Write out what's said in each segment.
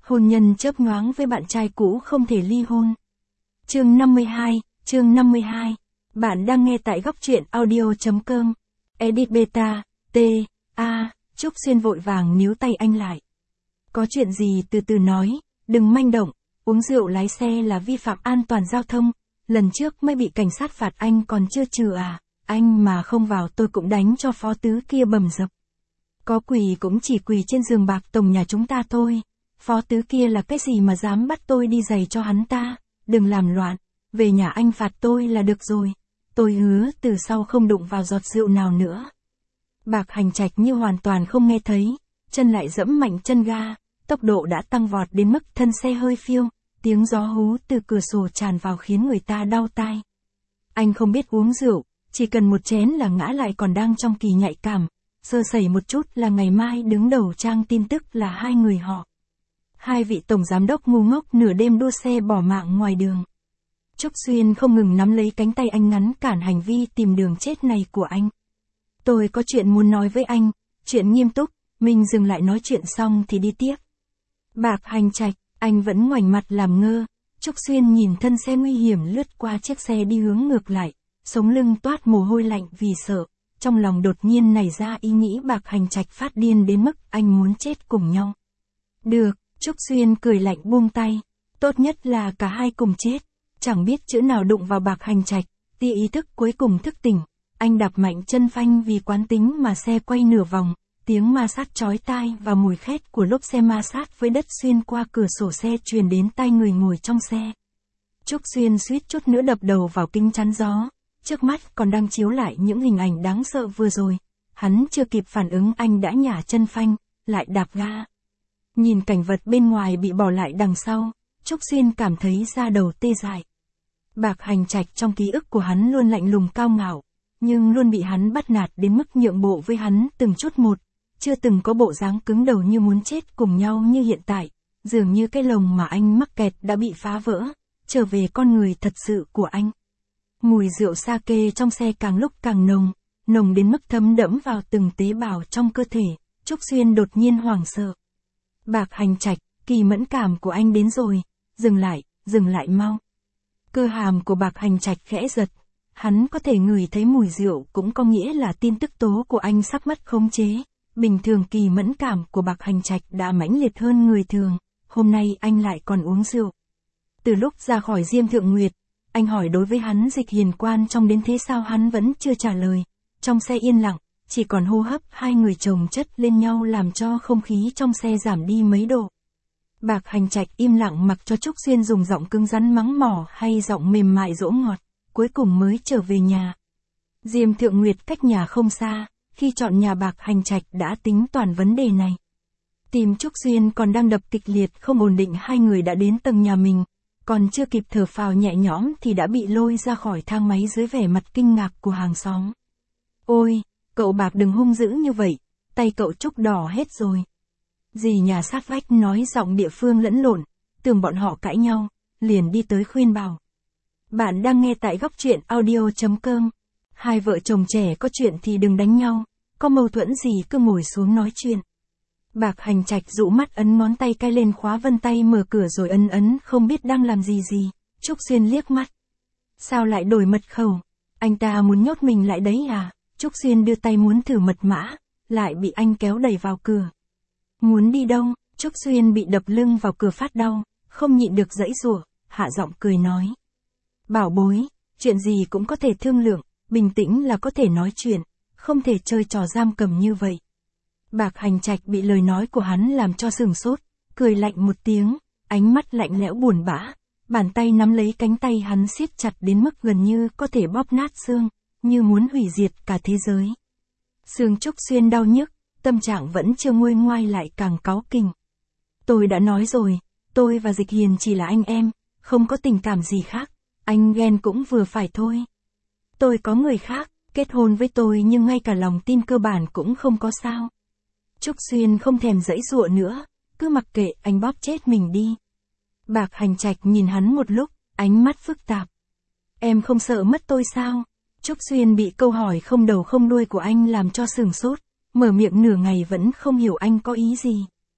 Hôn nhân chớp nhoáng với bạn trai cũ không thể ly hôn. Chương 52. Bạn đang nghe tại góc truyện audio.com. Edit beta, Trúc Xuyên vội vàng níu tay anh lại. Có chuyện gì từ từ nói, đừng manh động, uống rượu lái xe là vi phạm an toàn giao thông, lần trước mới bị cảnh sát phạt anh còn chưa trừ à, anh mà không vào tôi cũng đánh cho phó tứ kia bầm dập. Có quỳ cũng chỉ quỳ trên giường bạc tổng nhà chúng ta thôi, phó tứ kia là cái gì mà dám bắt tôi đi giày cho hắn ta, đừng làm loạn, về nhà anh phạt tôi là được rồi, tôi hứa từ sau không đụng vào giọt rượu nào nữa. Bạc Hành Trạch như hoàn toàn không nghe thấy, chân lại dẫm mạnh chân ga, tốc độ đã tăng vọt đến mức thân xe hơi phiêu, tiếng gió hú từ cửa sổ tràn vào khiến người ta đau tai. Anh không biết uống rượu, chỉ cần một chén là ngã lại còn đang trong kỳ nhạy cảm, sơ sẩy một chút là ngày mai đứng đầu trang tin tức là hai người họ. Hai vị tổng giám đốc ngu ngốc nửa đêm đua xe bỏ mạng ngoài đường. Trúc Xuyên không ngừng nắm lấy cánh tay anh ngăn cản hành vi tìm đường chết này của anh. Tôi có chuyện muốn nói với anh, chuyện nghiêm túc, mình dừng lại nói chuyện xong thì đi tiếp. Bạc Hành Trạch, anh vẫn ngoảnh mặt làm ngơ. Trúc Xuyên nhìn thân xe nguy hiểm lướt qua chiếc xe đi hướng ngược lại, sống lưng toát mồ hôi lạnh vì sợ, trong lòng đột nhiên nảy ra ý nghĩ Bạc Hành Trạch phát điên đến mức anh muốn chết cùng nhau. Được, Trúc Xuyên cười lạnh buông tay, tốt nhất là cả hai cùng chết. Chẳng biết chữ nào đụng vào Bạc Hành Trạch, tia ý thức cuối cùng thức tỉnh, anh đạp mạnh chân phanh vì quán tính mà xe quay nửa vòng, tiếng ma sát chói tai và mùi khét của lốp xe ma sát với đất xuyên qua cửa sổ xe truyền đến tai người ngồi trong xe. Trúc Xuyên suýt chút nữa đập đầu vào kính chắn gió, trước mắt còn đang chiếu lại những hình ảnh đáng sợ vừa rồi, hắn chưa kịp phản ứng anh đã nhả chân phanh, lại đạp ga. Nhìn cảnh vật bên ngoài bị bỏ lại đằng sau, Trúc Xuyên cảm thấy da đầu tê dại. Bạc Hành Trạch trong ký ức của hắn luôn lạnh lùng cao ngạo, nhưng luôn bị hắn bắt nạt đến mức nhượng bộ với hắn từng chút một, chưa từng có bộ dáng cứng đầu như muốn chết cùng nhau như hiện tại, dường như cái lồng mà anh mắc kẹt đã bị phá vỡ, trở về con người thật sự của anh. Mùi rượu sake trong xe càng lúc càng nồng đến mức thấm đẫm vào từng tế bào trong cơ thể, Trúc Xuyên đột nhiên hoảng sợ. Bạc Hành Trạch, kỳ mẫn cảm của anh đến rồi, dừng lại mau. Cơ hàm của Bạc Hành Trạch khẽ giật, hắn có thể ngửi thấy mùi rượu cũng có nghĩa là tin tức tố của anh sắp mất khống chế. Bình thường kỳ mẫn cảm của Bạc Hành Trạch đã mãnh liệt hơn người thường, hôm nay anh lại còn uống rượu. Từ lúc ra khỏi Diêm Thượng Nguyệt, anh hỏi đối với hắn Dịch Hiền quan trong đến thế sao hắn vẫn chưa trả lời. Trong xe yên lặng, chỉ còn hô hấp hai người chồng chất lên nhau làm cho không khí trong xe giảm đi mấy độ. Bạc Hành Trạch im lặng mặc cho Trúc Xuyên dùng giọng cứng rắn mắng mỏ hay giọng mềm mại dỗ ngọt, cuối cùng mới trở về nhà. Diêm Thượng Nguyệt cách nhà không xa, khi chọn nhà Bạc Hành Trạch đã tính toàn vấn đề này. Tim Trúc Xuyên còn đang đập kịch liệt không ổn định, hai người đã đến tầng nhà mình, còn chưa kịp thở phào nhẹ nhõm thì đã bị lôi ra khỏi thang máy dưới vẻ mặt kinh ngạc của hàng xóm. Ôi, cậu Bạc đừng hung dữ như vậy, tay cậu Trúc đỏ hết rồi. Dì nhà sát vách nói giọng địa phương lẫn lộn, tưởng bọn họ cãi nhau, liền đi tới khuyên bảo. Bạn đang nghe tại góc truyện audio.com. Hai vợ chồng trẻ có chuyện thì đừng đánh nhau, có mâu thuẫn gì cứ ngồi xuống nói chuyện. Bạc Hành Trạch dụ mắt ấn ngón tay cai lên khóa vân tay mở cửa rồi ấn không biết đang làm gì. Trúc Xuyên liếc mắt. Sao lại đổi mật khẩu? Anh ta muốn nhốt mình lại đấy à? Trúc Xuyên đưa tay muốn thử mật mã, lại bị anh kéo đẩy vào cửa. Muốn đi đâu? Trúc Xuyên bị đập lưng vào cửa phát đau, không nhịn được giãy giụa, hạ giọng cười nói. Bảo bối, chuyện gì cũng có thể thương lượng, bình tĩnh là có thể nói chuyện, không thể chơi trò giam cầm như vậy. Bạc Hành Trạch bị lời nói của hắn làm cho sửng sốt, cười lạnh một tiếng, ánh mắt lạnh lẽo buồn bã, bàn tay nắm lấy cánh tay hắn siết chặt đến mức gần như có thể bóp nát xương, như muốn hủy diệt cả thế giới. Xương Trúc Xuyên đau nhức, tâm trạng vẫn chưa nguôi ngoai lại càng cáu kỉnh. Tôi đã nói rồi, tôi và Dịch Hiền chỉ là anh em, không có tình cảm gì khác, anh ghen cũng vừa phải thôi. Tôi có người khác, kết hôn với tôi nhưng ngay cả lòng tin cơ bản cũng không có sao. Trúc Xuyên không thèm giãy giụa nữa, cứ mặc kệ anh bóp chết mình đi. Bạc Hành Trạch nhìn hắn một lúc, ánh mắt phức tạp. Em không sợ mất tôi sao? Trúc Xuyên bị câu hỏi không đầu không đuôi của anh làm cho sửng sốt, mở miệng nửa ngày vẫn không hiểu anh có ý gì.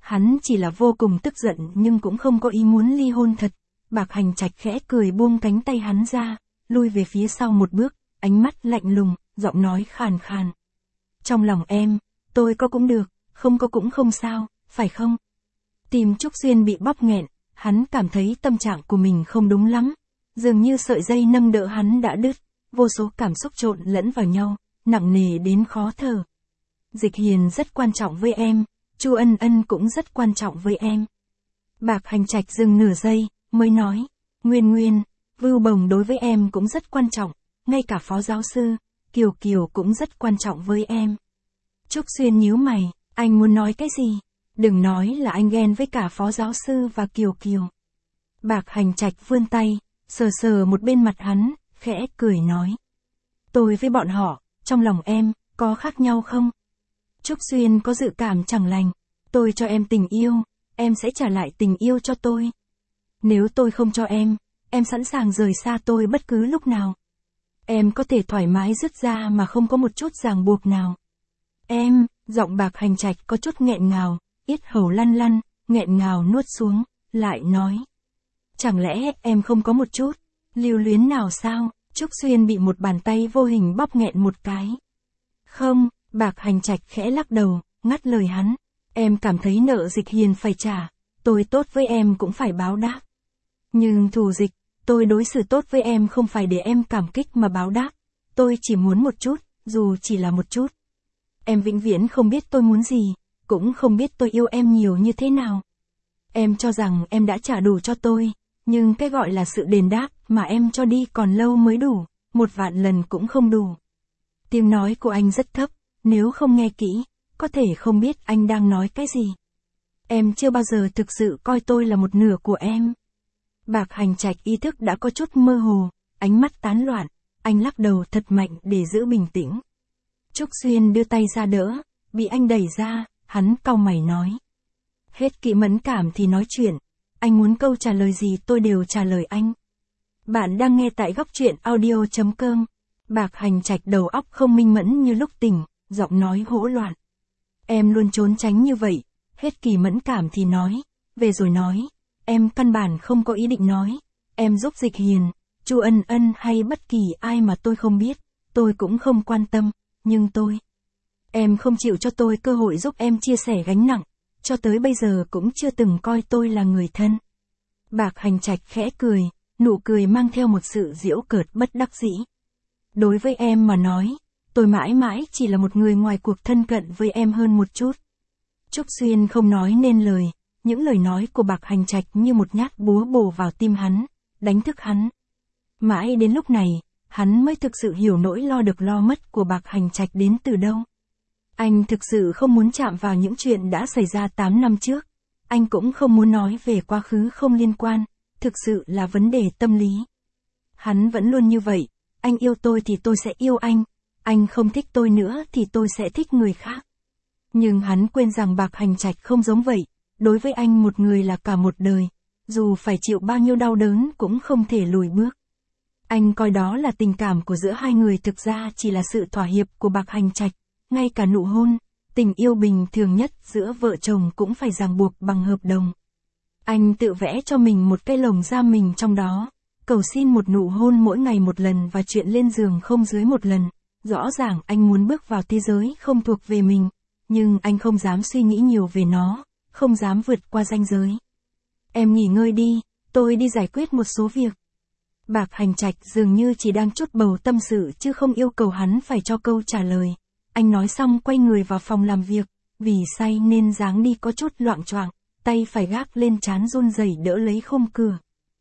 Hắn chỉ là vô cùng tức giận nhưng cũng không có ý muốn ly hôn thật. Bạc Hành Trạch khẽ cười buông cánh tay hắn ra, lui về phía sau một bước, ánh mắt lạnh lùng, giọng nói khàn khàn. Trong lòng em, tôi có cũng được, không có cũng không sao, phải không? Tim Trúc Xuyên bị bóp nghẹn, hắn cảm thấy tâm trạng của mình không đúng lắm. Dường như sợi dây nâng đỡ hắn đã đứt, vô số cảm xúc trộn lẫn vào nhau, nặng nề đến khó thở. Dịch Hiền rất quan trọng với em, Chu Ân Ân cũng rất quan trọng với em. Bạc Hành Trạch dừng nửa giây, mới nói, Nguyên Nguyên, Vưu Bồng đối với em cũng rất quan trọng, ngay cả phó giáo sư, Kiều Kiều cũng rất quan trọng với em. Trúc Xuyên nhíu mày, anh muốn nói cái gì? Đừng nói là anh ghen với cả phó giáo sư và Kiều Kiều. Bạc Hành Trạch vươn tay, sờ sờ một bên mặt hắn, khẽ cười nói. Tôi với bọn họ, trong lòng em, có khác nhau không? Trúc Xuyên có dự cảm chẳng lành. Tôi cho em tình yêu, em sẽ trả lại tình yêu cho tôi. Nếu tôi không cho em sẵn sàng rời xa tôi bất cứ lúc nào. Em có thể thoải mái dứt ra mà không có một chút ràng buộc nào. Em, giọng Bạc Hành Trạch có chút nghẹn ngào, yết hầu lăn lăn, nghẹn ngào nuốt xuống, lại nói. Chẳng lẽ em không có một chút lưu luyến nào sao? Trúc Xuyên bị một bàn tay vô hình bóp nghẹn một cái. Không, Bạc Hành Trạch khẽ lắc đầu, ngắt lời hắn. Em cảm thấy nợ Dịch Hiền phải trả, tôi tốt với em cũng phải báo đáp. Nhưng thù Dịch, tôi đối xử tốt với em không phải để em cảm kích mà báo đáp. Tôi chỉ muốn một chút, dù chỉ là một chút. Em vĩnh viễn không biết tôi muốn gì, cũng không biết tôi yêu em nhiều như thế nào. Em cho rằng em đã trả đủ cho tôi, nhưng cái gọi là sự đền đáp mà em cho đi còn lâu mới đủ, 1.000.000 lần cũng không đủ. Tiếng nói của anh rất thấp, nếu không nghe kỹ, có thể không biết anh đang nói cái gì. Em chưa bao giờ thực sự coi tôi là một nửa của em. Bạc Hành Trạch ý thức đã có chút mơ hồ, ánh mắt tán loạn, anh lắc đầu thật mạnh để giữ bình tĩnh. Trúc Xuyên đưa tay ra đỡ, bị anh đẩy ra, hắn cau mày nói. Hết kỹ mẫn cảm thì nói chuyện, anh muốn câu trả lời gì tôi đều trả lời anh. Bạn đang nghe tại góc truyện audio.com. Bạc Hành Trạch đầu óc không minh mẫn như lúc tỉnh, giọng nói hỗn loạn. Em luôn trốn tránh như vậy, hết kỳ mẫn cảm thì nói, về rồi nói, em căn bản không có ý định nói, em giúp Dịch Hiền, Chu Ân Ân hay bất kỳ ai mà tôi không biết, tôi cũng không quan tâm, nhưng em không chịu cho tôi cơ hội giúp em chia sẻ gánh nặng, cho tới bây giờ cũng chưa từng coi tôi là người thân. Bạc Hành Trạch khẽ cười, nụ cười mang theo một sự giễu cợt bất đắc dĩ. Đối với em mà nói, tôi mãi mãi chỉ là một người ngoài cuộc thân cận với em hơn một chút. Trúc Xuyên không nói nên lời, những lời nói của Bạc Hành Trạch như một nhát búa bổ vào tim hắn, đánh thức hắn. Mãi đến lúc này, hắn mới thực sự hiểu nỗi lo được lo mất của Bạc Hành Trạch đến từ đâu. Anh thực sự không muốn chạm vào những chuyện đã xảy ra 8 năm trước. Anh cũng không muốn nói về quá khứ không liên quan, thực sự là vấn đề tâm lý. Hắn vẫn luôn như vậy, anh yêu tôi thì tôi sẽ yêu anh không thích tôi nữa thì tôi sẽ thích người khác. Nhưng hắn quên rằng Bạc Hành Trạch không giống vậy, đối với anh một người là cả một đời, dù phải chịu bao nhiêu đau đớn cũng không thể lùi bước. Anh coi đó là tình cảm của giữa hai người thực ra chỉ là sự thỏa hiệp của Bạc Hành Trạch, ngay cả nụ hôn, tình yêu bình thường nhất giữa vợ chồng cũng phải ràng buộc bằng hợp đồng. Anh tự vẽ cho mình một cái lồng giam mình trong đó, cầu xin một nụ hôn mỗi ngày một lần và chuyện lên giường không dưới một lần. Rõ ràng anh muốn bước vào thế giới không thuộc về mình, nhưng anh không dám suy nghĩ nhiều về nó, không dám vượt qua ranh giới. Em nghỉ ngơi đi, tôi đi giải quyết một số việc. Bạc Hành Trạch dường như chỉ đang trút bầu tâm sự chứ không yêu cầu hắn phải cho câu trả lời. Anh nói xong quay người vào phòng làm việc, vì say nên dáng đi có chút loạng choạng, tay phải gác lên trán run rẩy đỡ lấy khung cửa.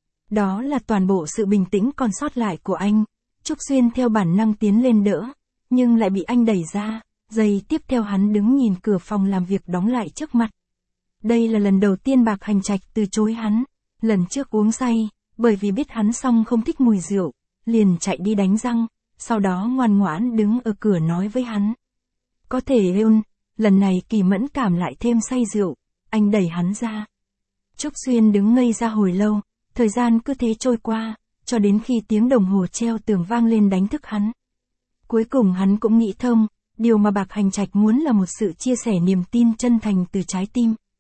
Đó là toàn bộ sự bình tĩnh còn sót lại của anh. Trúc Xuyên theo bản năng tiến lên đỡ, nhưng lại bị anh đẩy ra, giây tiếp theo hắn đứng nhìn cửa phòng làm việc đóng lại trước mặt. Đây là lần đầu tiên Bạc Hành Trạch từ chối hắn, lần trước uống say, bởi vì biết hắn xong không thích mùi rượu, liền chạy đi đánh răng, sau đó ngoan ngoãn đứng ở cửa nói với hắn. Có thể Leon, lần này kỳ mẫn cảm lại thêm say rượu, anh đẩy hắn ra. Trúc Xuyên đứng ngây ra hồi lâu, thời gian cứ thế trôi qua, cho đến khi tiếng đồng hồ treo tường vang lên đánh thức hắn. Cuối cùng hắn cũng nghĩ thông, điều mà Bạc Hành Trạch muốn là một sự chia sẻ niềm tin chân thành từ trái tim.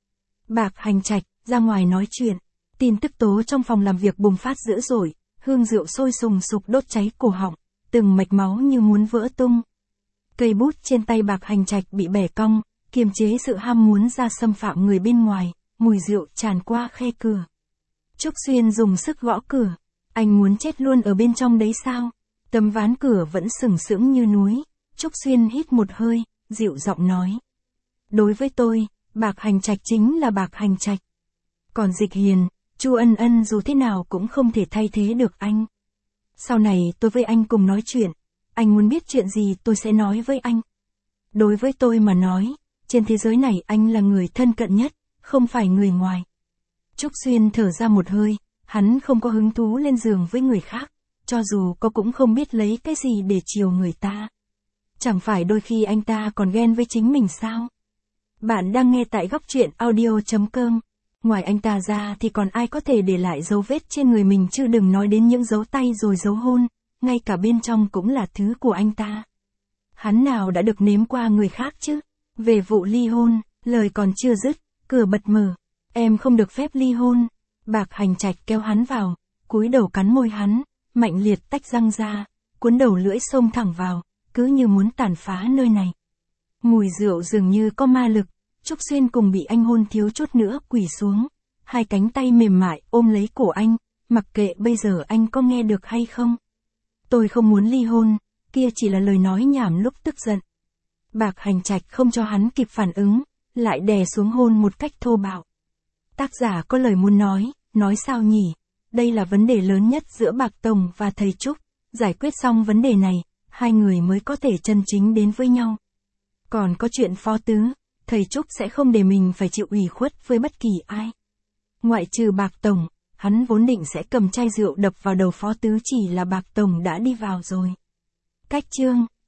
Bạc Hành Trạch, ra ngoài nói chuyện. Tin tức tố trong phòng làm việc bùng phát dữ dội, hương rượu sôi sùng sục đốt cháy cổ họng, từng mạch máu như muốn vỡ tung. Cây bút trên tay Bạc Hành Trạch bị bẻ cong, kiềm chế sự ham muốn ra xâm phạm người bên ngoài, mùi rượu tràn qua khe cửa. Trúc Xuyên dùng sức gõ cửa. Anh muốn chết luôn ở bên trong đấy sao? Tấm ván cửa vẫn sừng sững như núi. Trúc Xuyên hít một hơi, dịu giọng nói. Đối với tôi, Bạc Hành Trạch chính là Bạc Hành Trạch. Còn Dịch Hiền, Chu Ân Ân dù thế nào cũng không thể thay thế được anh. Sau này tôi với anh cùng nói chuyện. Anh muốn biết chuyện gì tôi sẽ nói với anh. Đối với tôi mà nói, trên thế giới này anh là người thân cận nhất, không phải người ngoài. Trúc Xuyên thở ra một hơi, hắn không có hứng thú lên giường với người khác, cho dù có cũng không biết lấy cái gì để chiều người ta. Chẳng phải đôi khi anh ta còn ghen với chính mình sao? Bạn đang nghe tại góc truyện audio.com. Ngoài anh ta ra thì còn ai có thể để lại dấu vết trên người mình chứ đừng nói đến những dấu tay rồi dấu hôn, ngay cả bên trong cũng là thứ của anh ta. Hắn nào đã được nếm qua người khác chứ? Về vụ ly hôn, lời còn chưa dứt, cửa bật mở. Em không được phép ly hôn. Bạc Hành Trạch kéo hắn vào, cúi đầu cắn môi hắn, mạnh liệt tách răng ra, cuốn đầu lưỡi xông thẳng vào, cứ như muốn tàn phá nơi này. Mùi rượu dường như có ma lực, Trúc Xuyên cùng bị anh hôn thiếu chút nữa quỳ xuống. Hai cánh tay mềm mại ôm lấy cổ anh, mặc kệ bây giờ anh có nghe được hay không. Tôi không muốn ly hôn, kia chỉ là lời nói nhảm lúc tức giận. Bạc Hành Trạch không cho hắn kịp phản ứng, lại đè xuống hôn một cách thô bạo. Tác giả có lời muốn nói sao nhỉ? Đây là vấn đề lớn nhất giữa Bạc Tổng và thầy Trúc. Giải quyết xong vấn đề này, hai người mới có thể chân chính đến với nhau. Còn có chuyện Phó Tứ, thầy Trúc sẽ không để mình phải chịu ủy khuất với bất kỳ ai. Ngoại trừ Bạc Tổng, hắn vốn định sẽ cầm chai rượu đập vào đầu Phó Tứ, chỉ là Bạc Tổng đã đi vào rồi. Cách chương